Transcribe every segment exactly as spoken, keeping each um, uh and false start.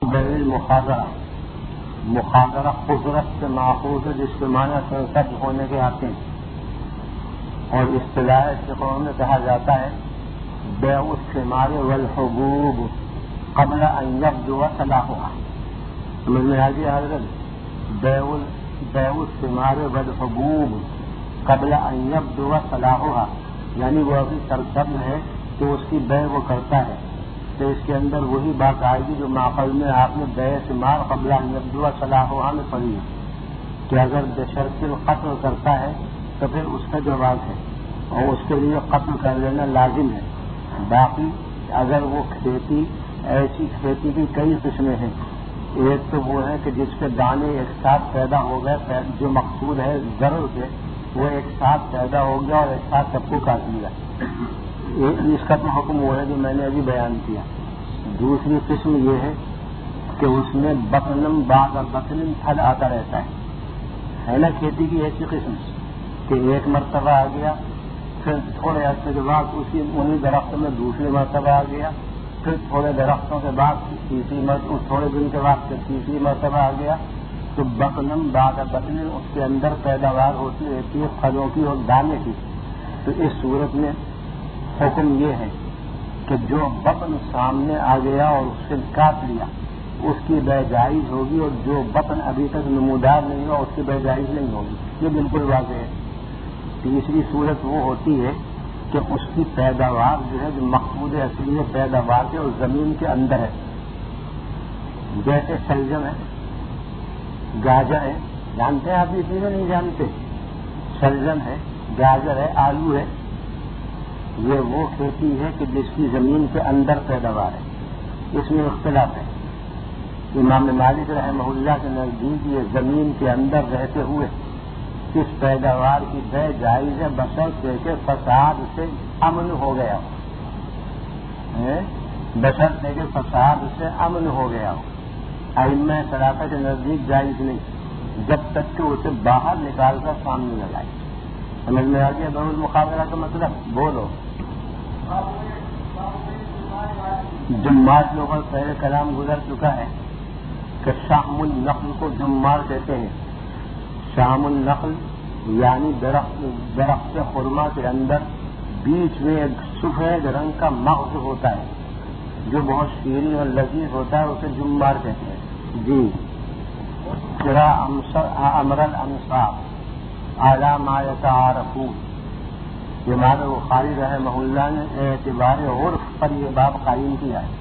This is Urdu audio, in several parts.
بیل مخاضرہ مخاضرہ خضرت سے ماخوذ ہے، جس کے معنی سرسبز ہونے کے آتے ہیں، اور اصطلاح فقہ میں کہا جاتا ہے بیع الثمار والحبوب قبل ان یبدو صلاحها. سمجھ میں آ گیا حضرت؟ بیع الثمار والحبوب قبل ان یبدو صلاحها، یعنی وہ ابھی سرسبز ہے تو اس کی بیع وہ کرتا ہے، تو اس کے اندر وہی بات آئے گی جو ماخذ میں آپ نے بیع ثمار قبل ان یبدو صلاحها میں پڑھی ہے کہ اگر بشرط القتل کرتا ہے تو پھر اس کا جواز ہے اور اس کے لیے قتل کر لینا لازم ہے. باقی اگر وہ کھیتی ایسی کھیتی کی کئی قسمیں ہیں، ایک تو وہ ہے کہ جس کے دانے ایک ساتھ پیدا ہو گئے، جو مقصود ہے ضرر سے وہ ایک ساتھ پیدا ہو گیا اور ایک ساتھ سب کو کاٹ لیا، اس کا تو حکم وہ ہے جو میں نے ابھی بیان کیا. دوسری قسم یہ ہے کہ اس میں بطنم بعد اور بطنم پھل آتا رہتا ہے ہے نا. کھیتی کی ایسی قسم کہ ایک مرتبہ آ گیا، پھر تھوڑے عرصے کے بعد اسی انہیں درختوں میں دوسری مرتبہ آ گیا، پھر تھوڑے درختوں کے بعد تیسری مرتبہ تھوڑے دن کے بعد پھر تیسری مرتبہ آ گیا، تو بطنم بعد بطنم اس کے اندر پیداوار ہوتی رہتی ہے پھلوں کی اور دانے کی. تو اس صورت میں حکم یہ ہے کہ جو بطن سامنے آ گیا اور اس سے کاٹ لیا اس کی بے جائز ہوگی، اور جو بطن ابھی تک نمودار نہیں ہوا اس کی بے جائز نہیں ہوگی. یہ بالکل واضح ہے. تیسری صورت وہ ہوتی ہے کہ اس کی پیداوار جو ہے جو مقصود اصلی ہے پیداوار کے اور زمین کے اندر ہے، جیسے شلجم ہے، گاجر ہے. جانتے ہیں آپ یہ چیزیں؟ نہیں جانتے. شلجم ہے، گاجر ہے، آلو ہے، یہ وہ کھیتی ہے کہ جس کی زمین کے اندر پیداوار ہے. اس میں اختلاف ہے. امام مالک رحمہ اللہ کے نزدیک یہ زمین کے اندر رہتے ہوئے اس پیداوار کی بے جائز ہے بشرطے کہ فساد سے امن ہو گیا ہو، بشرطے کہ فساد سے امن ہو گیا ہو. ائمہ ثلاثہ کے نزدیک جائز نہیں جب تک کہ اسے باہر نکال کر سامنے لگائے. سمجھ میں آ گیا بیع المخاضرہ کا مطلب؟ بولو. جمار لوگوں پہلے کلام گزر چکا ہے کہ شام النخل کو جمار کہتے ہیں. شام النخل یعنی درخت درخت خرما کے اندر بیچ میں ایک سفید رنگ کا مغز ہوتا ہے جو بہت شیریں اور لذیذ ہوتا ہے، اسے جمار کہتے ہیں. جی امر الانصار اعلی ما یتعارفون. امام بخاری رحمہ اللہ نے اعتبار عرف پر یہ باب قائم کیا ہے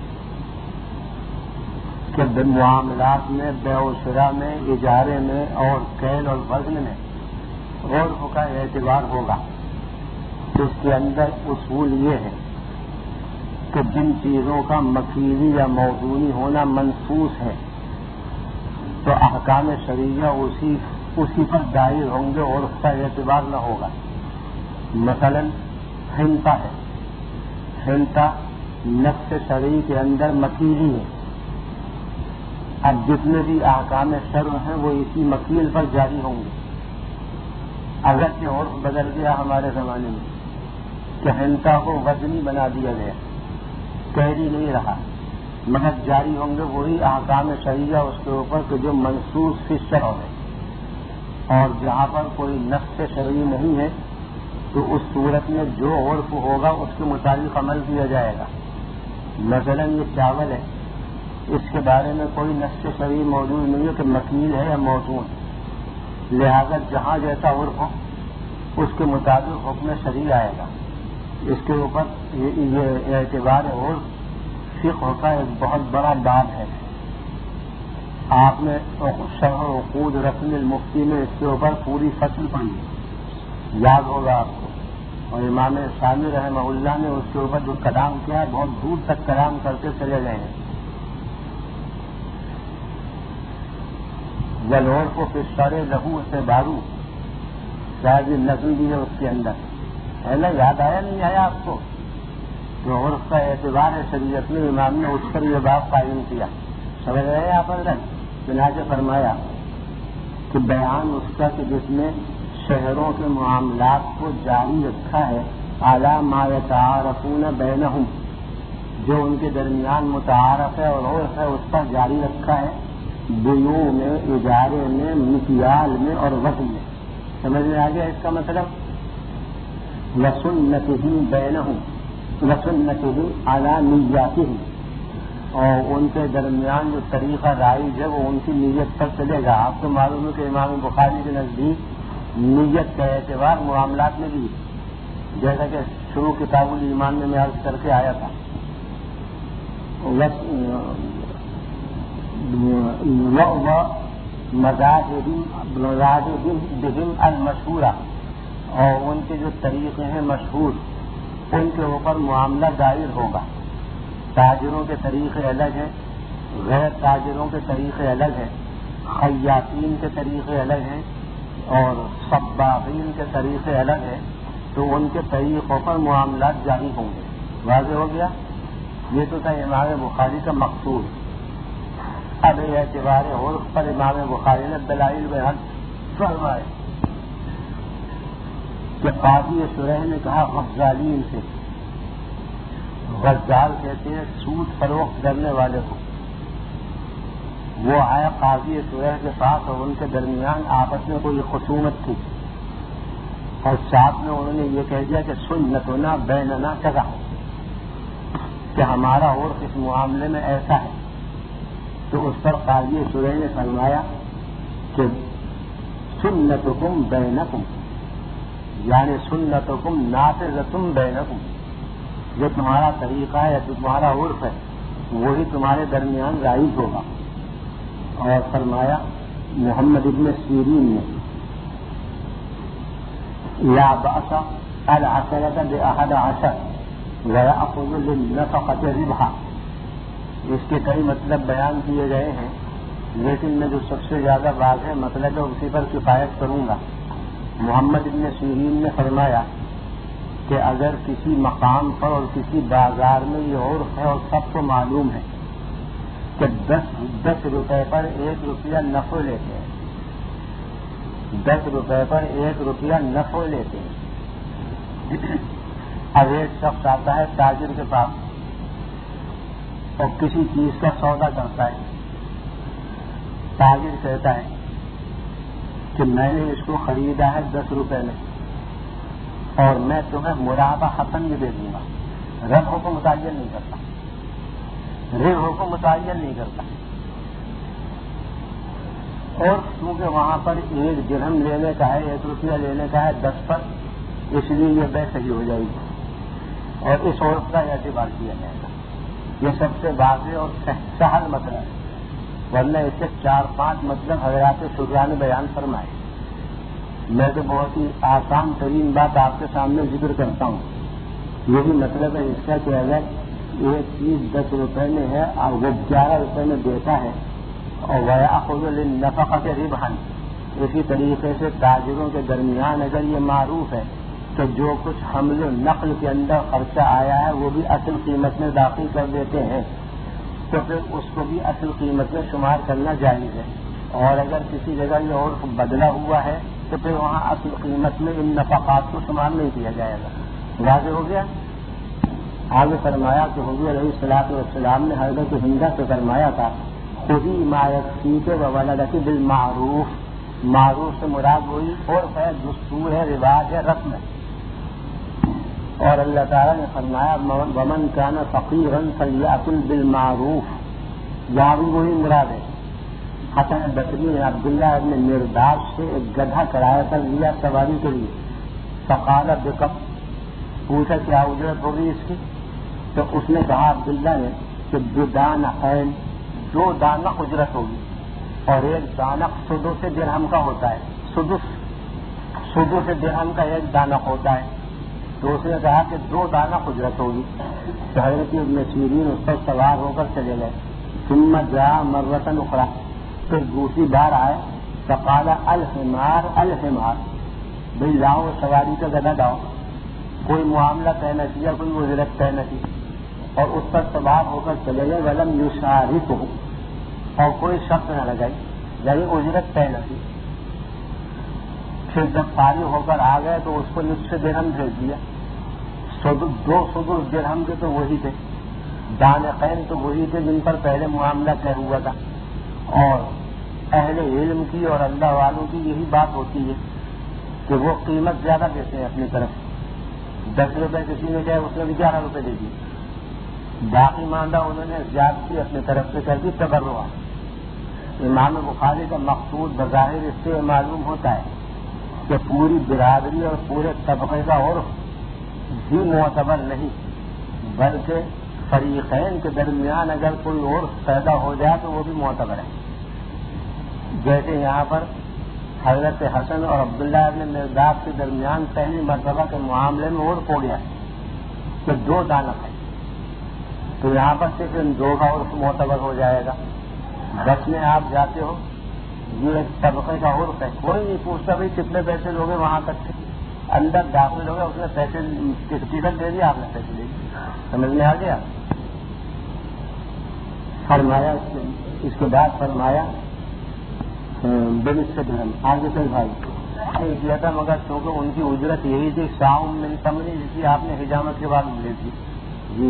کہ معاملات میں بیع و شراء میں اجارے میں اور کیل اور وزن میں عرف کا اعتبار ہوگا. اس کے اندر اصول یہ ہے کہ جن چیزوں کا مکیلی یا موضوعی ہونا منصوص ہے تو احکام شرعیہ اسی اسی پر دائر ہوں گے اور اس کا اعتبار نہ ہوگا. مثلا ہنتا ہے، ہنتا نفس شرعی کے اندر مکیلی ہے. اب جتنے بھی احکام شرع ہیں وہ اسی مکیل پر جاری ہوں گے. اگرچہ عرف بدل گیا ہمارے زمانے میں کہ ہنتا کو وزنی بنا دیا گیا، کیری نہیں رہا، مگر جاری ہوں گے وہی احکام شرعیہ اس کے اوپر کہ جو منصوص فی الشرع ہے. اور جہاں پر کوئی نفس شرعی نہیں ہے تو اس صورت میں جو عرف ہوگا اس کے مطابق عمل کیا جائے گا. مثلا یہ چاول ہے، اس کے بارے میں کوئی نفس شرعی موجود نہیں ہے کہ مکیل ہے یا موزون، لہذا جہاں جیسا عرف ہو اس کے مطابق حکم شرعی آئے گا. اس کے اوپر یہ اعتبار عرف فقہ کا ایک بہت بڑا باب ہے. آپ نے شرح عقود رسم المفتی میں اس کے اوپر پوری فصل پڑھی، یاد ہوگا آپ کو. اور امام شامی رحمہ اللہ نے اس کے اوپر جو کلام کیا ہے بہت دور تک کلام کرتے چلے گئے ہیں. جلور کو پھر سارے لہو سے بارو شاید یہ نظم بھی ہے اس کے اندر، ہے نا؟ یاد آیا نہیں آیا آپ کو؟ جو عرف کا اعتبار ہے شریعت میں امام نے اس پر یہ باب قائم کیا. سمجھ رہے ہیں آپ حضرت؟ چنانچہ فرمایا کہ بیان اس کا کہ جس نے شہروں کے معاملات کو جاری رکھا ہے اعلی ما یتعارفون بینہم، جو ان کے درمیان متعارف ہے اور عرف ہے اس پر جاری رکھا ہے، بیوع میں، اجارے میں، مکیال میں اور وزن میں. سمجھ میں آ گیا اس کا مطلب؟ وسنتہ بینہم، وسنتہ علی نیاتہم، اور ان کے درمیان جو طریقہ رائج ہے وہ ان کی نیت پر چلے گا. آپ کو معلوم ہے کہ امام بخاری کے نزدیک نیت کا اعتبار معاملات میں بھی، جیسا کہ شروع کتاب الایمان میں میں عرض کر کے آیا تھا. مذاہبہم المشہورہ، اور ان کے جو طریقے ہیں مشہور ان کے اوپر معاملہ دائر ہوگا. تاجروں کے طریقے الگ ہیں، غیر تاجروں کے طریقے الگ ہیں، خیاطین کے طریقے الگ ہیں اور صباغین کے طریقے الگ ہیں، تو ان کے طریقوں پر معاملات جاری ہوں گے. واضح ہو گیا؟ یہ تو تھا امام بخاری کا مقصود. اب اعتبار عرف پر امام بخاری نے دلائل بیان فرمائے کہ قاضی شریح نے کہا غزالین سے، غزال کہتے ہیں سود فروخت کرنے والے کو. وہ آیا قاضی شریح کے پاس اور ان کے درمیان آپس میں کوئی خصومت تھی، اور ساتھ میں انہوں نے یہ کہہ دیا کہ سنتنا بیننا کذا، کہ ہمارا عرف اس معاملے میں ایسا ہے. تو اس پر قاضی شریح نے فرمایا کہ سنتکم بینکم، یعنی سنتکم نافذۃ بینکم، جو تمہارا طریقہ ہے، جو تمہارا عرف ہے، وہی تمہارے درمیان رائج ہوگا. اور فرمایا محمد ابن سیرین نے لا بأس العشرة بأحد عشر ويأخذ للنفقة ربحا. اس کے کئی مطلب بیان کیے گئے ہیں، لیکن میں جو سب سے زیادہ واضح مطلب ہے اسی پر کفایت کروں گا. محمد ابن سیرین نے فرمایا کہ اگر کسی مقام پر اور کسی بازار میں یہ عرف ہے اور سب کو معلوم ہے کہ دس دس روپے پر ایک روپیہ نفع لیتے ہیں، دس روپے پر ایک روپیہ نفع لیتے ہیں. اب ایک شخص آتا ہے تاجر کے پاس اور کسی چیز کا سودا کرتا ہے. تاجر کہتا ہے کہ میں نے اس کو خریدا ہے دس روپے میں اور میں تمہیں مرابع حسن بھی دے دوں گا. ربح کو متعین نہیں کرتا، ربح کو متعین نہیں کرتا. اور کیونکہ وہاں پر ایک درہم لینے کا ہے، ایک روپیہ لینے کا ہے دس پر، اس لیے یہ بے صحیح ہو جائے گی اور اس عورت کا اعتبار کیا جائے گا. یہ سب سے واضح اور سہل مسئلہ ہے، ورنہ اس کے چار پانچ مطلب حضرات شجاع نے بیان فرمائے. میں تو بہت ہی آسان ترین بات آپ کے سامنے ذکر کرتا ہوں. یہی مطلب ہے اس کا کہ اگر ایک چیز دس روپے میں ہے اور وہ گیارہ روپے میں دیتا ہے اور ویأخذ للنفقۃ ربحا، اسی طریقے سے تاجروں کے درمیان اگر یہ معروف ہے کہ جو کچھ حمل و نقل کے اندر خرچہ آیا ہے وہ بھی اصل قیمت میں داخل کر دیتے ہیں، تو پھر اس کو بھی اصل قیمت میں شمار کرنا جائز ہے. اور اگر کسی جگہ یہ عرف بدلا ہوا ہے تو پھر وہاں اصل قیمت میں ان نفقات کو شمار نہیں کیا جائے گا. واضح ہو گیا؟ آگے فرمایا کہ حضور علیہ الصلوۃ والسلام نے حضرت ہندہ سے فرمایا تھا خودی ما یکفیک وولدک بالمعروف. معروف سے مراد وہی عرف ہے، دستور ہے، رواج ہے، رسم ہے. اور اللہ تعالیٰ نے فرمایا ومن کان فقیرا فلیأکل بالمعروف، یہاں بھی وہی مراد ہے. حسن بصری نے عبداللہ ابن مرداس سے ایک گدھا کرایہ پر لیا سواری کے لیے. فقال بکم، پوچھا کیا اجرت ہوگی اس کی؟ تو اس نے کہا عبداللہ نے کہ بدانقین، دو دانق اجرت ہوگی، اور ایک دانق سدس درہم کا ہوتا ہے. سدس سدس درہم کا ایک دانق ہوتا ہے. تو اس نے کہا کہ دو دانق اجرت ہوگی. تو حضرت ابن سیرین اس پر سوار ہو کر چلے گئے. ثم جاء مرۃ اخرى، پھر دوسری بار آئے. فقال الحمار الحمار، بھائی لاؤ سواری کا گدھا لاؤ. کوئی معاملہ طے نہ کیا، کوئی اجرت طے نہ کی، اور اس پر سوار ہو کر چلے گئے. ولم یشارکہ، اور کوئی شرط نہ لگائی، یعنی اجرت طے نہ کی. پھر جب فارغ ہو کر آ گئے تو اس کو نصف درہم بھیج دیا. دو سدس درہم کے تو وہی تھے، دانقین تو وہی تھے جن پر پہلے معاملہ طے ہوا تھا، اور اہل علم کی اور اللہ والوں کی یہی بات ہوتی ہے کہ وہ قیمت زیادہ دیتے ہیں اپنی طرف. دس روپے کسی نے چاہے اس نے بھی گیارہ روپے دے دی، باقی ماندہ انہوں نے زیادتی اپنی طرف سے کر دی تبرع. امام بخاری کا مقصود بظاہر اس سے معلوم ہوتا ہے کہ پوری برادری اور پورے طبقے کا عرف بھی معتبر نہیں، بلکہ فریقین کے درمیان اگر کوئی عرف پیدا ہو جائے تو وہ بھی معتبر ہے. جیسے یہاں پر حضرت حسن اور عبداللہ ابن مرداد کے درمیان پہلی مرتبہ کے معاملے میں عرف ہو گیا کہ دو دانت ہے، تو یہاں پر صرف ان دو کا عرف معتبر ہو جائے گا. بس میں آپ جاتے ہو، یہ ایک طبقے کا عرف ہے، کوئی نہیں پوچھتا بھائی کتنے پیسے لوگے، وہاں تک سے اندر داخل ہو گئے، اس نے پیسے ٹکٹ دے دیا، آپ نے پیسے دے دیے. سمجھ میں آ گیا؟ فرمایا اس کے بعد فرمایا بنسبت درہم. آگے چل بھائی کیا تھا، مگر چونکہ ان کی اجرت یہی تھی ساؤں من تمری، جس کی آپ نے حجامت کے بعد لے تھی. جی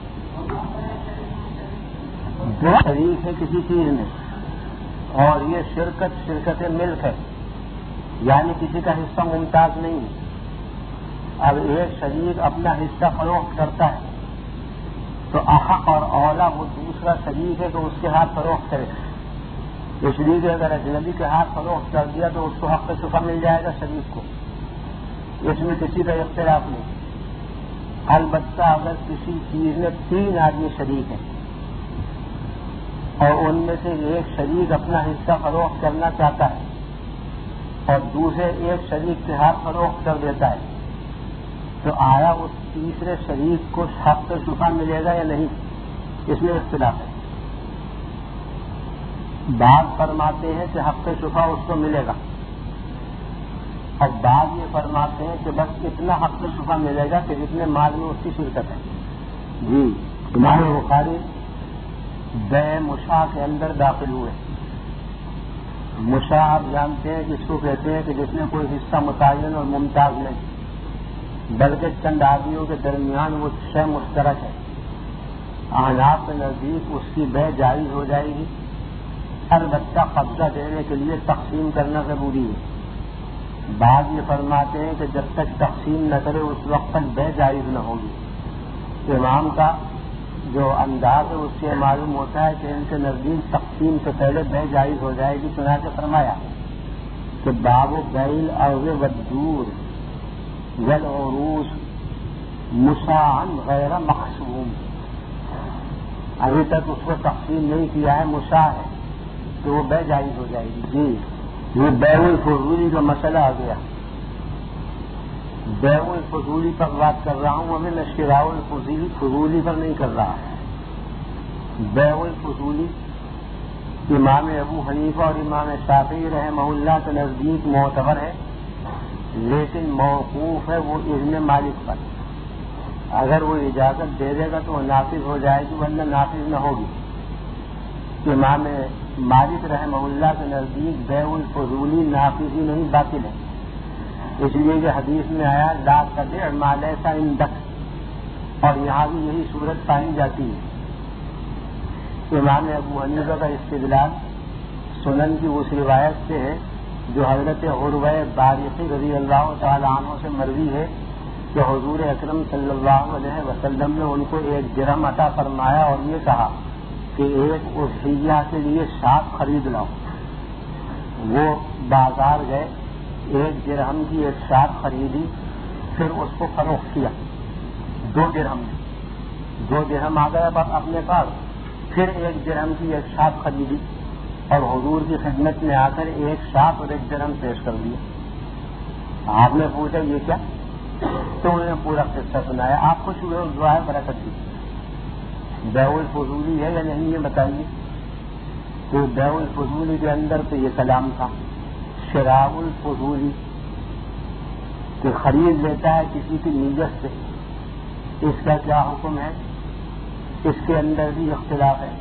دو شریک ہے کسی چیز میں، اور یہ شرکت شرکت ملک ہے، یعنی کسی کا حصہ ممتاز نہیں ہے. اب ایک شریک اپنا حصہ فروخت کرتا ہے تو احق اور اولا وہ دوسرا شریک ہے تو اس کے ہاتھ فروخت کرے. یہ شریک اگر اجنبی کے ہاتھ فروخت کر دیا تو اس کو حق شفا مل جائے گا شریک کو، اس میں کسی کا اختلاف نہیں. البتہ اگر کسی چیز میں تین آدمی شریک ہیں اور ان میں سے ایک شریک اپنا حصہ فروخت کرنا چاہتا ہے اور دوسرے ایک شریک کے ہاتھ فروخت کر دیتا ہے، تو آیا اس تیسرے شریک کو حق شفا ملے گا یا نہیں؟ اس میں اختلاف ہے. بعض فرماتے ہیں کہ حق شفا اس کو ملے گا، اور بعض یہ فرماتے ہیں کہ بس اتنا حق شفا ملے گا کہ جتنے مال میں اس کی شرکت ہے. جی امام بخاری بے مشاع کے اندر داخل ہوئے. مشاع آپ جانتے ہیں کہ اس کو کہتے ہیں کہ جس میں کوئی حصہ متعین اور ممتاز نہیں، بلکہ چند آدمیوں کے درمیان وہ شے مشترک ہے. احناف کے نزدیک اس کی بے جائز ہو جائے گی، البتہ قبضہ دینے کے لیے تقسیم کرنا ضروری ہے. بعض یہ فرماتے ہیں کہ جب تک تقسیم نہ کرے اس وقت تک بے جائز نہ ہوگی. امام کا جو انداز ہے اس سے معلوم ہوتا ہے کہ ان کے نزدیک تقسیم سے پہلے بے جائز ہو جائے گی. چنانچہ فرمایا کہ باب بیل ارض ودور والعروس مشاعن غیر مقسوم، ابھی تک اس کو تقسیم نہیں کیا ہے، مشاع ہے تو وہ بے جائز ہو جائے گی. جی یہ بیع الفضولی کا مسئلہ آ گیا. بیع الفضولی پر بات کر رہا ہوں، ابھی میں شراء الفضولی فضولی پر نہیں کر رہا. بیع الفضولی امام ابو حنیفہ اور امام شافعی رحمہ اللہ کے نزدیک معتبر ہے، لیکن موقوف ہے وہ اذن مالک پر. اگر وہ اجازت دے دے گا تو وہ نافذ ہو جائے گی، ورنہ نافذ نہ ہوگی. امام مالک رحمہ اللہ کے نزدیک بیع الفضولی نافذ ہی نہیں باطل ہے، اس لیے کہ حدیث میں آیا لا تبع ما لیس عندک، اور یہاں بھی یہی صورت پائی جاتی ہے. امام ابو حنیفہ کا استدلال سنن کی اس روایت سے ہے جو حضرت عروہ بارقی رضی اللہ تعالی عنہ سے مروی ہے کہ حضور اکرم صلی اللہ علیہ وسلم نے ان کو ایک درہم عطا فرمایا اور یہ کہا کہ ایک اضحیہ کے لیے شاخ خرید لاؤ. وہ بازار گئے، ایک درہم کی ایک شاخ خریدی، پھر اس کو فروخت کیا دو درہم میں. دو درہم آ گیا اپنے پاس، پھر ایک درہم کی ایک شاخ خریدی اور حضور کی خدمت میں آ کر ایک شاخ اور ایک درہم پیش کر دیا. آپ نے پوچھا یہ کیا؟ تو انہوں نے پورا قصہ سنایا. آپ خوش ہوئے اس دعا برکت دی. بیع الفضولی ہے یا نہیں یہ بتائیے. تو بیع الفضولی کے اندر تو یہ کلام تھا. شراء الفضولی کہ خرید لیتا ہے کسی کی نیت سے، اس کا کیا حکم ہے؟ اس کے اندر بھی اختلاف ہے.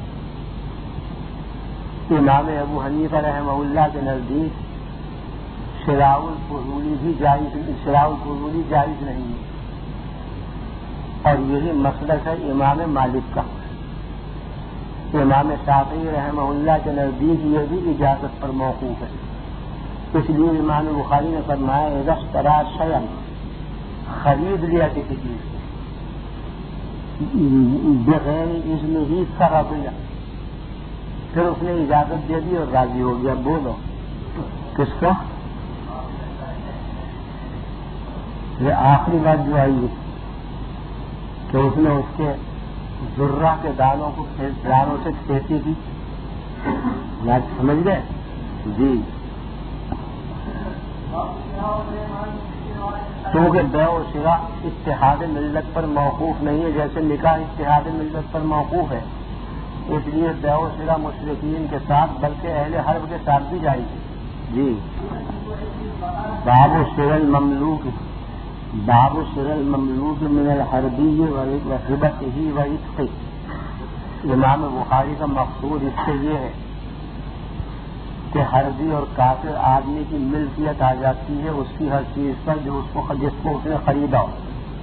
امام ابو حنیفہ رحمہ اللہ کے نزدیک شراء الفضولی بھی جائز شراء الفضولی جائز نہیں ہے، اور یہی مسلک ہے امام مالک کا. امام شافعی رحمہ اللہ کے نزدیک یہ بھی اجازت پر موقوف ہے. اس لیے امام بخاری نے فرمایا اذا اشترى شيئا، خرید لیا کسی چیز کو بغیر اذن ہی فرضیہ، پھر اس نے اجازت دے دی اور راضی ہو گیا. بولو کس کو؟ یہ آخری بات جو آئی ہے کہ اس نے اس کے ذرہ کے دانوں کو دانوں سے کھیتی کی، سمجھ گئے جی. کیونکہ بیع و شراء اتحاد ملت پر موقوف نہیں ہے، جیسے نکاح اتحاد ملت پر موقوف ہے، اس لیے بیع و شراء مشرکین کے ساتھ بلکہ اہل حرب کے ساتھ بھی جائز ہے. جی باب شراء المملوک، باب شراء المملوک من الحربی وہبتہ وعتقہ. امام بخاری کا مقصود اس سے یہ ہے کہ حربی اور کافر آدمی کی ملکیت آ جاتی ہے اس کی ہر چیز پر جو اس کو جس کو اس نے خریدا ہو،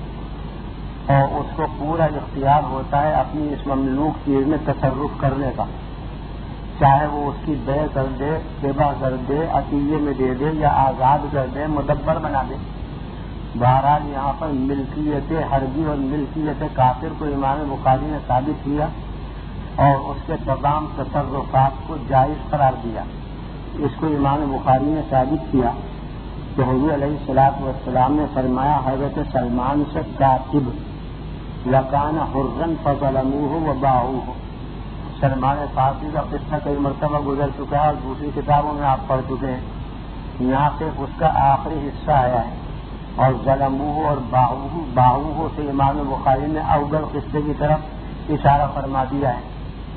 اور اس کو پورا اختیار ہوتا ہے اپنی اس مملوک چیز میں تصرف کرنے کا، چاہے وہ اس کی بے کر دے، ہبہ کر دے، عطیے میں دے دے یا آزاد کر دے، مدبر بنا دے. بہرحال یہاں پر ملکیت حربی اور ملکیت کافر کو امام بخاری نے ثابت کیا اور اس کے تمام تصرفات کو جائز قرار دیا. اس کو امام بخاری نے ثابت کیا کہ حضور علیہ الصلوۃ والسلام نے فرمایا حضرت سلمان سے کاتب لکان حرا فظلموہ وباعوہ. سلمان فارسی کا قصہ کئی مرتبہ گزر چکا ہے اور دوسری کتابوں میں آپ پڑھ چکے ہیں. یہاں سے اس کا آخری حصہ آیا ہے اور ظلموہ اور باعوہ باعوہ سے امام بخاری نے اول قصے کی طرف اشارہ فرما دیا ہے.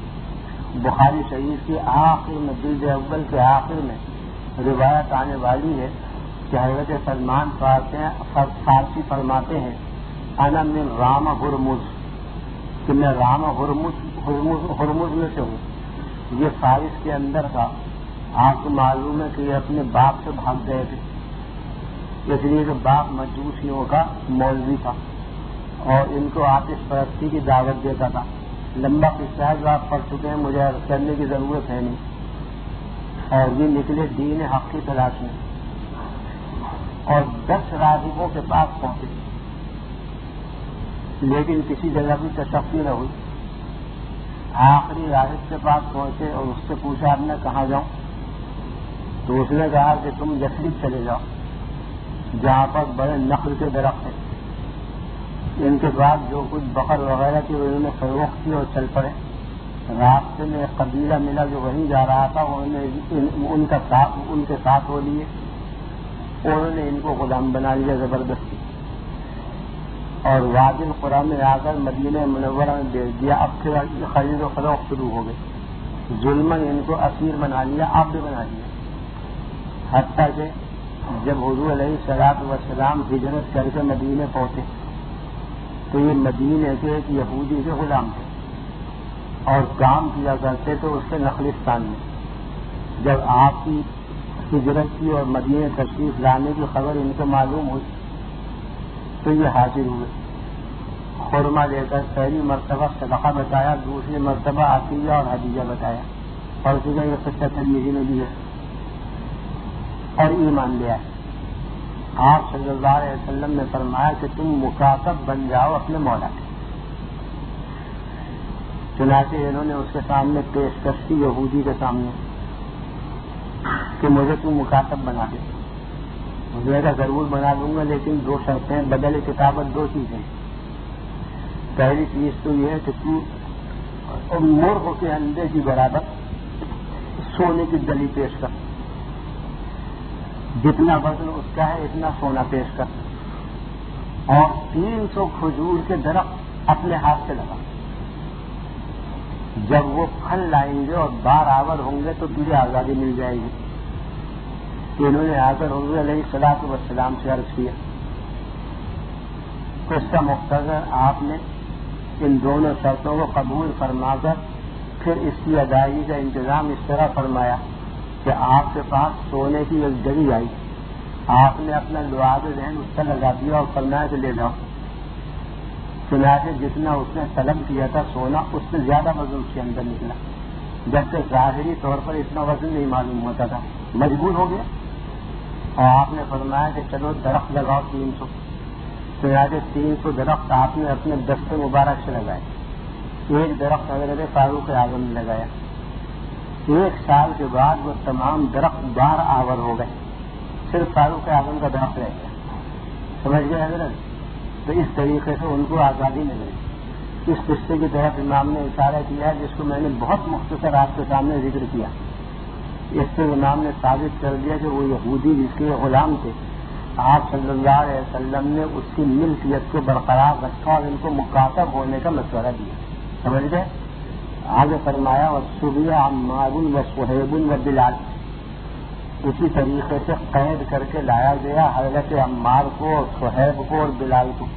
بخاری شریف کی آخر میں جلد اول کے آخر میں روایت آنے والی ہے کہ حضرت سلمان فارسی فرماتے ہیں انا من رام ہرمز، کہ میں رام ہرمز ہرمز میں سے ہوں. یہ فارس کے اندر تھا. آپ کو معلوم ہے کہ یہ اپنے باپ سے بھاگ گئے تھے، اس لیے کہ باپ مجوسیوں کا مولوی تھا اور ان کو آتش پرستی کی دعوت دیتا تھا. لمبا قصہ ہے جو آپ پڑھ چکے ہیں، مجھے عرض کرنے کی ضرورت ہے نہیں. اور یہ نکلے دین حق کی تلاش میں اور دس راغبوں کے پاس پہنچے، لیکن کسی جگہ بھی تشفی نہ ہوئی. آخری راغب کے پاس پہنچے اور اس سے پوچھا آپ نے کہاں جاؤں؟ تو اس نے کہا کہ تم یثرب چلے جاؤ جہاں پر بڑے نخل کے درخت ہیں. ان کے بعد جو کچھ بقر وغیرہ کی انہوں نے فروخت کی اور چل پڑے. راستے میں ایک قبیلہ ملا جو وہیں جا رہا تھا، ان کا ساتھ ان کے ساتھ ہو لیے، انہوں نے ان کو غلام بنا لیا زبردستی اور وادی القریٰ میں آ کر مدینہ منورہ میں بھیج دیا. اب پھر خرید و فروخت شروع ہو گئی. ظلمن ان کو اسیر بنا لیا، عبد بنا لیا، حتیٰ کہ جب حضور علیہ الصلوۃ والسلام ہجرت کر کے مدینے پہنچے تو یہ مدینے کے ایک یہودی کے غلام تھے اور کام کیا کرتے تھے اس کے نخلستان میں. جب آپ کی ہجرت کی اور مدینے تشریف لانے کی خبر ان کو معلوم ہوئی تو یہ حاضر ہوئے. خرما لے کر پہلی مرتبہ صدقہ بتایا، دوسری مرتبہ عطیہ اور ہدیہ بتایا اور اسی کا یہ قصہ ترمذی میں بھی ہے اور ایمان لے آئے. آپ صلی اللہ علیہ وسلم نے فرمایا کہ تم مکاتب بن جاؤ اپنے مولا کے. چنانچہ انہوں نے اس کے سامنے پیش کش کی یہودی کے سامنے کہ مجھے تم مکاتب بنا دے. مجھے کا ضرور بنا دوں گا لیکن دو شرطیں، بدل کتابت دو چیزیں. پہلی چیز تو یہ ہے کہ تو مرغ کے انڈے کی برابر سونے کی دلی پیش کر، جتنا وزن اس کا ہے اتنا سونا پیش کر، اور تین سو کھجور کے درخت اپنے ہاتھ سے لگا. جب وہ پھل لائیں گے اور بار آور ہوں گے تو تجھے آزادی مل جائے گی. تو انہوں نے آ کر حضور علیہ الصلوۃ والسلام سے عرض کیا. تو اس کا مختصر آپ نے ان دونوں شرطوں کو قبول فرما کر پھر اس کی ادائیگی کا انتظام اس طرح فرمایا کہ آپ کے پاس سونے کی ایک جڑی آئی، آپ نے اپنا لعاب ذہن اس پر لگا دیا اور فرمایا کہ لے جاؤ. چنانچہ جتنا اس نے طلب کیا تھا سونا اس سے زیادہ وزن اس کے اندر نکلا، جبکہ ظاہری طور پر اتنا وزن نہیں معلوم ہوتا تھا، مجبور ہو گیا اور آپ نے فرمایا کہ چلو درخت لگاؤ تین سو چنانچہ تین سو درخت آپ نے اپنے دستے مبارک سے لگائے. ایک درخت حضرت فاروق اعظم نے لگایا. ایک سال کے بعد وہ تمام درخت بار آور ہو گئے، صرف فاروق اعظم کا درخت رہ گیا. سمجھ گئے حضرت؟ تو اس طریقے سے ان کو آزادی مل گئی. اس قصے کی طرف امام نے اشارہ کیا ہے جس کو میں نے بہت مختصر آپ کے سامنے ذکر کیا. اس سے امام نے ثابت کر دیا کہ وہ یہودی جس کے غلام تھے، آپ صلی اللہ علیہ وسلم نے اس کی ملکیت کو برقرار رکھا اور ان کو مکاتب ہونے کا مشورہ دیا. سمجھ گئے؟ آگے فرمایا وصبیہ عمار و صہیب و بلال، اسی طریقے سے قید کر کے لایا گیا حضرت عمار کو اور صہیب کو اور بلال کو.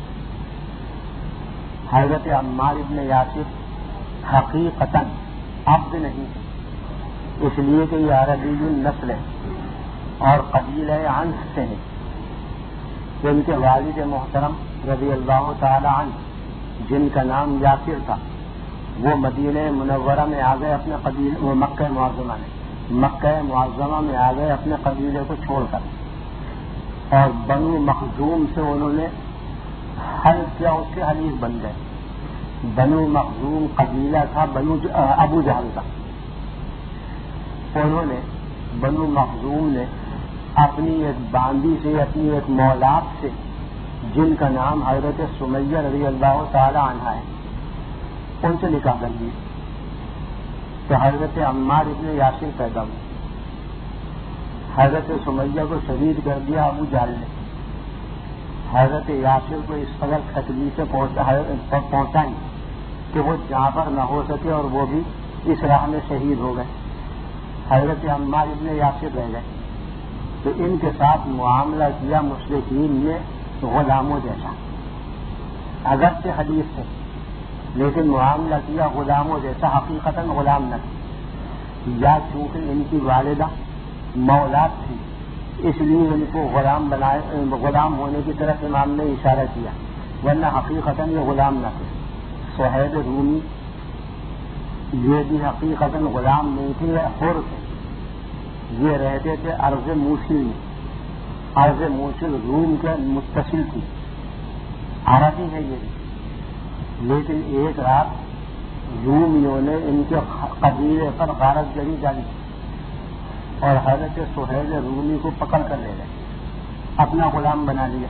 حضرت عمار ابن یاسر حقیقتاً عبد نہیں، اس لیے کہ یہ عربی نسل ہے اور قبیلہ عنس سے ہیں. ان کے والد محترم رضی اللہ تعالی عنہ جن کا نام یاسر تھا وہ مدینہ منورہ میں آ گئے اپنے قبیلے، مکہ معظمہ میں مکہ معظمہ میں آ گئے اپنے قبیلے کو چھوڑ کر، اور بنو مخزوم سے انہوں نے حلف کیا، اس کے حلیف بن گئے. بنو مخزوم قبیلہ تھا بنو ابو جہل کا. انہوں نے بنو مخزوم نے اپنی ایک باندی سے، اپنی ایک مولات سے جن کا نام حضرت سمیہ رضی اللہ تعالی عنہ ہے، ان سے نکاح کر دی. تو حضرت عمار ابن یاسر پیدا ہوئے. حضرت سمیہ کو شہید کر دیا ابو جہل نے. حضرت یاسر کو اس قدر تکلیف سے پہنچائیں کہ وہ جہاں پر نہ ہو سکے اور وہ بھی اس راہ میں شہید ہو گئے. حضرت عمار ابن یاسر رہ گئے. تو ان کے ساتھ معاملہ کیا مشرکین نے غلاموں جیسا، اگرچہ حدیث سے، لیکن معاملہ کیا غلاموں جیسا، حقیقتاً غلام نہ تھے. یا چونکہ ان کی والدہ مولات تھی اس لیے ان کو غلام بنائے، غلام ہونے کی طرف امام نے اشارہ کیا، ورنہ حقیقتاً یہ غلام نہ تھے. صہیب رومی یہ بھی حقیقتاً غلام نہیں تھے، حر تھے. یہ رہتے تھے ارض موصل میں. ارض موصل روم کے متصل تھی، عربی ہے یہ، لیکن ایک رات رومیوں نے ان کے قبیلے پر غارت گری ڈالی اور حضرت صہیب رومی کو پکڑ کر لے گئے، اپنا غلام بنا لیا.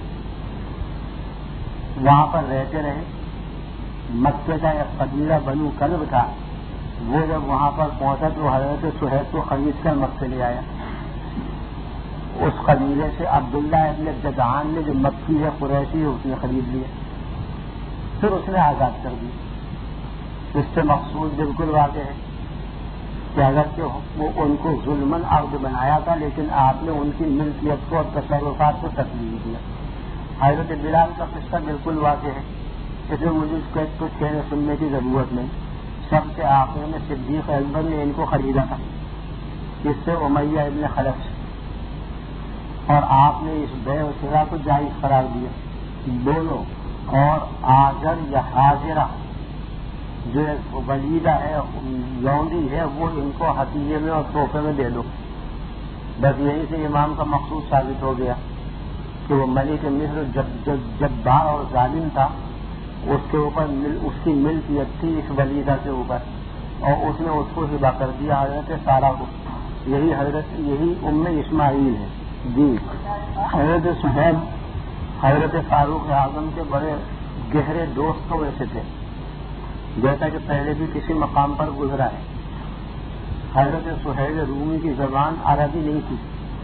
وہاں پر رہتے رہے. مکے کا ایک قبیلہ بنو کلب تھا، وہ جب وہاں پر پہنچا تو حضرت صہیب کو خرید کر مکے لے آیا. اس قبیلے سے عبداللہ ابن جدعان نے جو مکی ہے قریشی ہے اس نے خرید لیا، پھر اس نے آزاد کر دی. اس سے مقصود بالکل واضح ہے کہ اگرچہ وہ ان کو ظلماً عبد بنایا تھا لیکن آپ نے ان کی ملکیت کو اور تصرفات کو تسلیم دیا. حضرت بلال کا قصہ بالکل واضح ہے، اس میں مجھے کچھ کہنے سننے کی ضرورت نہیں. سب سے آخر میں صدیق اکبر نے ان کو خریدا تھا، اس سے امیہ ابن خلف سے، اور آپ نے اس بے و شرا کو جائز قرار دیا. دونوں اور آجر یا حاضرہ جو ولیدہ ہے، لونڈی ہے، وہ ان کو ہتھیے میں اور تحفے میں دے دو. بس یہی سے امام کا مقصود ثابت ہو گیا کہ وہ ملک مصر جب جبار اور ظالم تھا، اس کے اوپر اس کی ملکیت تھی اس ولیدہ کے اوپر، اور اس نے اس کو ہبا کر دیا حضرت سارہ کو. یہی حضرت یہی ام اسماعیل ہے. جی حضرت صہیب حضرت فاروق اعظم کے بڑے گہرے دوست تو ویسے تھے، جیسا کہ پہلے بھی کسی مقام پر گزرا ہے. حضرت صہیب رومی کی زبان عربی نہیں تھی،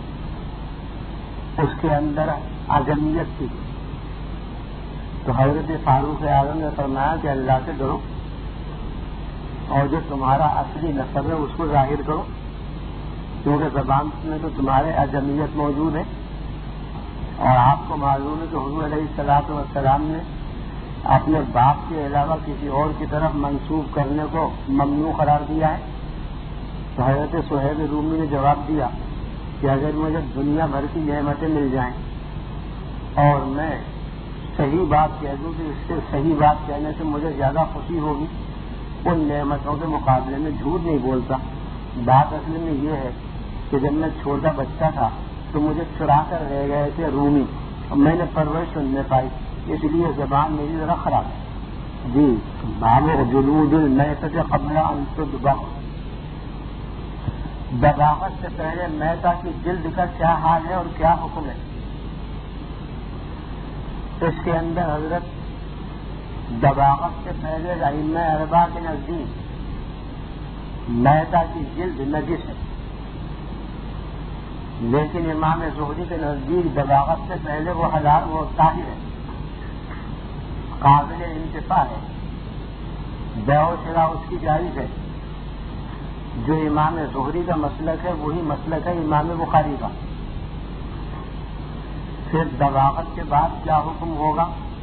اس کے اندر اعجمیت تھی. تو حضرت فاروق اعظم نے فرمایا کہ اللہ سے ڈرو اور جو تمہارا اصلی نسب ہے اس کو ظاہر کرو، کیونکہ زبان میں تو تمہارے اعجمیت موجود ہے. اور آپ کو معلوم ہے کہ حضور علیہ الصلوۃ والسلام نے اپنے باپ کے علاوہ کسی اور کی طرف منسوب کرنے کو ممنوع قرار دیا ہے. تو حضرت صہیب رومی نے جواب دیا کہ اگر مجھے دنیا بھر کی نعمتیں مل جائیں اور میں صحیح بات کہہ دوں تو اس سے صحیح بات کہنے سے مجھے زیادہ خوشی ہوگی. ان نعمتوں کے مقابلے میں جھوٹ نہیں بولتا. بات اصل میں یہ ہے کہ جب میں چھوٹا بچہ تھا تو مجھے چرا کر رہ گئے تھے رومی, اور میں نے پرورش سننے پائی, اس لیے زبان میری ذرا خراب ہے. جی بابو جلود المیتۃ قبل ان تذبح, دباغت سے پہلے میتا کی جلد کا کیا حال ہے اور کیا حکم ہے. اس کے اندر حضرت دباغت سے پہلے ائمہ اربعہ کے نزدیک میتا کی جلد نجس ہے, لیکن امام زہری کے نزدیک دباغت سے پہلے وہ حلال وہ طاہر ہے, قابل انتفاع ہے, بیع و شراء اس کی جائز ہے. جو امام زہری کا مسلک ہے وہی مسلک ہے امام بخاری کا. پھر دباغت کے بعد کیا حکم ہوگا,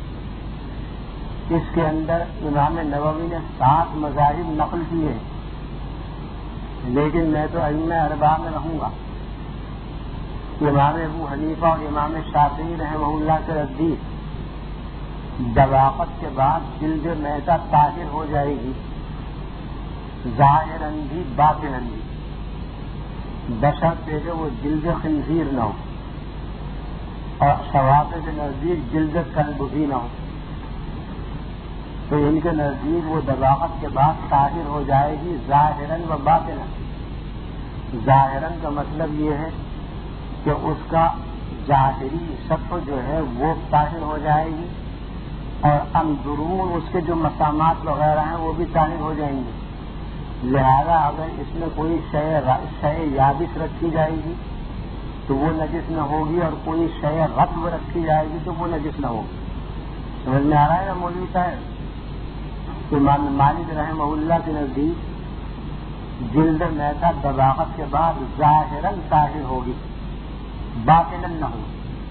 اس کے اندر امام نووی نے سات مذاہب نقل کیے ہیں, لیکن میں تو ائمہ اربعہ میں رہوں گا. امام ابو حنیفہ اور امام شافعی رحمہ اللہ کے نزدیک دباغت کے بعد جلد میتا طاہر ہو جائے گی, ظاہراً بھی باطناً بھی, بشرطے کہ وہ جلد خنزیر نہ ہو, اور شوافع کے نزدیک جلد کلب بھی نہ ہو. تو ان کے نزدیک وہ دباغت کے بعد طاہر ہو جائے گی ظاہراً و باطناً. ظاہراً کا مطلب یہ ہے کہ اس کا ظاہری شکل جو ہے وہ طاہر ہو جائے گی, اور اندرون اس کے جو مسامات وغیرہ ہیں وہ بھی طاہر ہو جائیں گے. لہذا اگر اس میں کوئی شے یابس رکھی جائے گی تو وہ نجس نہ ہوگی, اور کوئی شے رطب رکھی جائے گی تو وہ نجس نہ ہوگی. سمجھ میں آ رہا ہے نا مولوی صاحب. امام مالک رحمہ اللہ کے نزدیک جلد میتا دباغت کے بعد ظاہراً طاہر ہوگی, باطناً نہ ہوگی.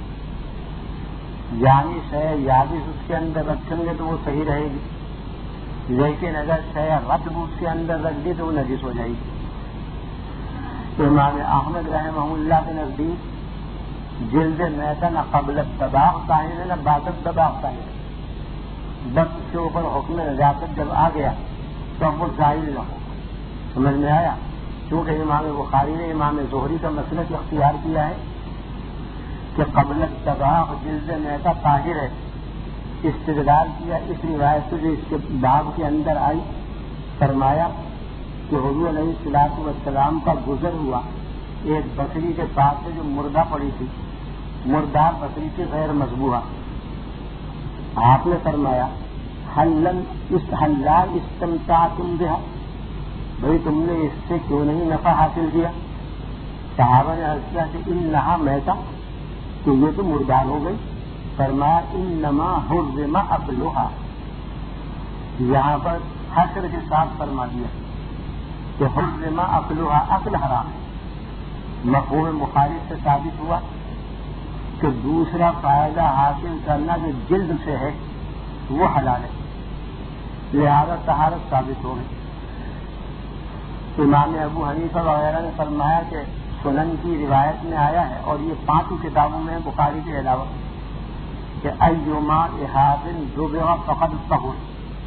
یعنی شے یابس اس کے اندر رکھیں گے تو وہ صحیح رہے گی, لیکن اگر شے رطب اس کے اندر رکھ دی تو وہ نجس ہو جائے گی. امام احمد رحمہ اللہ کے نزدیک جلد میتا نہ قبل دباغ طاہر ہے نہ بعد دباغ طاہر ہے, بس اس کے اوپر حکم نجاست جب آ گیا تو اب وہ ظاہر نہ ہو. سمجھ میں آیا. کیونکہ امام بخاری نے امام زہری کا مسلک اختیار کیا ہے کہ قبل دباغ جلد میتا طاہر ہے. استدلال کیا اس روایت سے جو اس کے باب کے اندر آئی, فرمایا کہ حضور علیہ الصلوۃ والسلام کا گزر ہوا ایک بکری کے پاس سے جو مردہ پڑی تھی, مردار بکری کی غیر مذبوحہ. آپ نے فرمایا حلن اس حلّا استمتعتم بہا, بھائی تم نے اس سے کیوں نہیں نفع حاصل کیا. صحابہ نے عرض کیا کہ انہا میتا, تو یہ تو مردار ہو گئی. فرمایا انما حرم اکلھا, یہاں پر حصر کے ساتھ فرما دیا کہ حرم اکلھا, اکل حرام ہے. مفہوم مخالف سے ثابت ہوا کہ دوسرا فائدہ حاصل کرنا جو جلد سے ہے وہ حلال ہے, لہذا طہارت ثابت ہو گئی. امام ابو حنیفہ وغیرہ نے فرمایا کہ سنن کی روایت میں آیا ہے, اور یہ پانچوں کتابوں میں بخاری کے علاوہ, کہ ایما احاظ ذبح فقد طہر.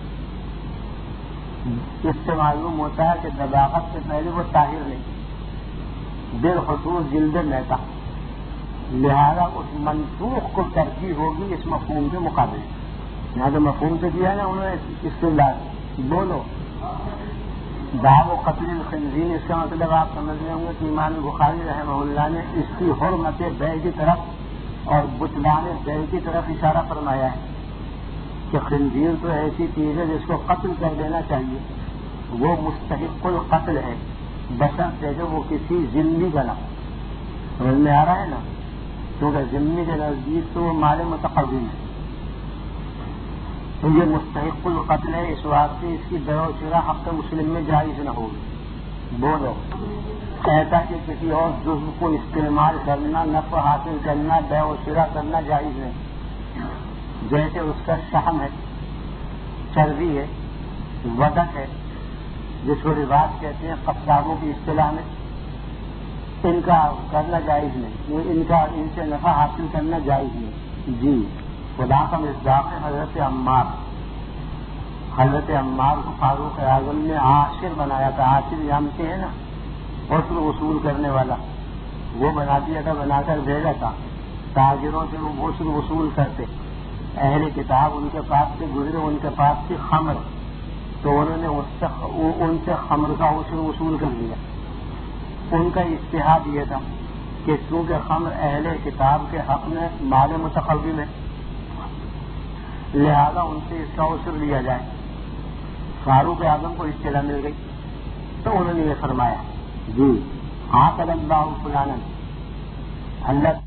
اس سے معلوم ہوتا ہے کہ دباغت سے پہلے وہ طاہر نہیں, بالخصوص جلد میتا. لہذا اس منسوخ کو ترجیح ہوگی اس مفہوم کے مقابلے. یہاں جو مفہوم سے دیا ہے نا انہوں نے استدلال بولو باب و قتل الخنزیر, اس کا مطلب آپ سمجھ رہے ہوں گے کہ امام بخاری رحمہ اللہ نے اس کی حرمت بیع کی طرف اور بطلان بیع کی طرف اشارہ فرمایا ہے کہ خنزیر تو ایسی چیز ہے جس کو قتل کر دینا چاہیے, وہ مستحق القتل ہے بشرطے کہ وہ کسی ذمہ کا نہ. سمجھ میں آ رہا ہے نا, کیونکہ ذمہ کے نزدیک تو وہ مال متقدم ہے, تو یہ مستحق القتل ہے. اس واسطے اس کی بیع و شراء حق مسلم میں جائز نہ ہوگی. بولو ایسا کہ کسی اور جزو کو استعمال کرنا, نفع حاصل کرنا, بیع و شراء کرنا جائز نہیں. جیسے اس کا شحم ہے, چربی ہے, ودک ہے, جس کو رواج کہتے ہیں قصابوں کی اصطلاح میں, ان کا کرنا جائز نہیں, ان کا ان سے نفع حاصل کرنا جائز نہیں. جی خدا کا مصداق ہے حضرت عمار. حضرت عمار کو فاروق اعظم نے عاشر بنایا تھا. عاشر جانتے ہیں نا, عشر وصول کرنے والا. وہ بنا دیا تھا, بنا کر بھیجا تھا. تاجروں سے وہ عشر وصول کرتے. اہل کتاب ان کے پاس سے گزرے, ان کے پاس سے خمر, تو انہوں نے اس سے ان سے خمر کا عشر وصول کر لیا. ان کا اجتہاد یہ تھا کہ چونکہ خمر اہل کتاب کے حق میں مال متقوم ہے, لہذا ان سے اس کا عشر لیا جائے. فاروق اعظم کو اطلاع مل گئی تو انہوں نے یہ فرمایا, جی عاقل اللہ فلانا, اللہ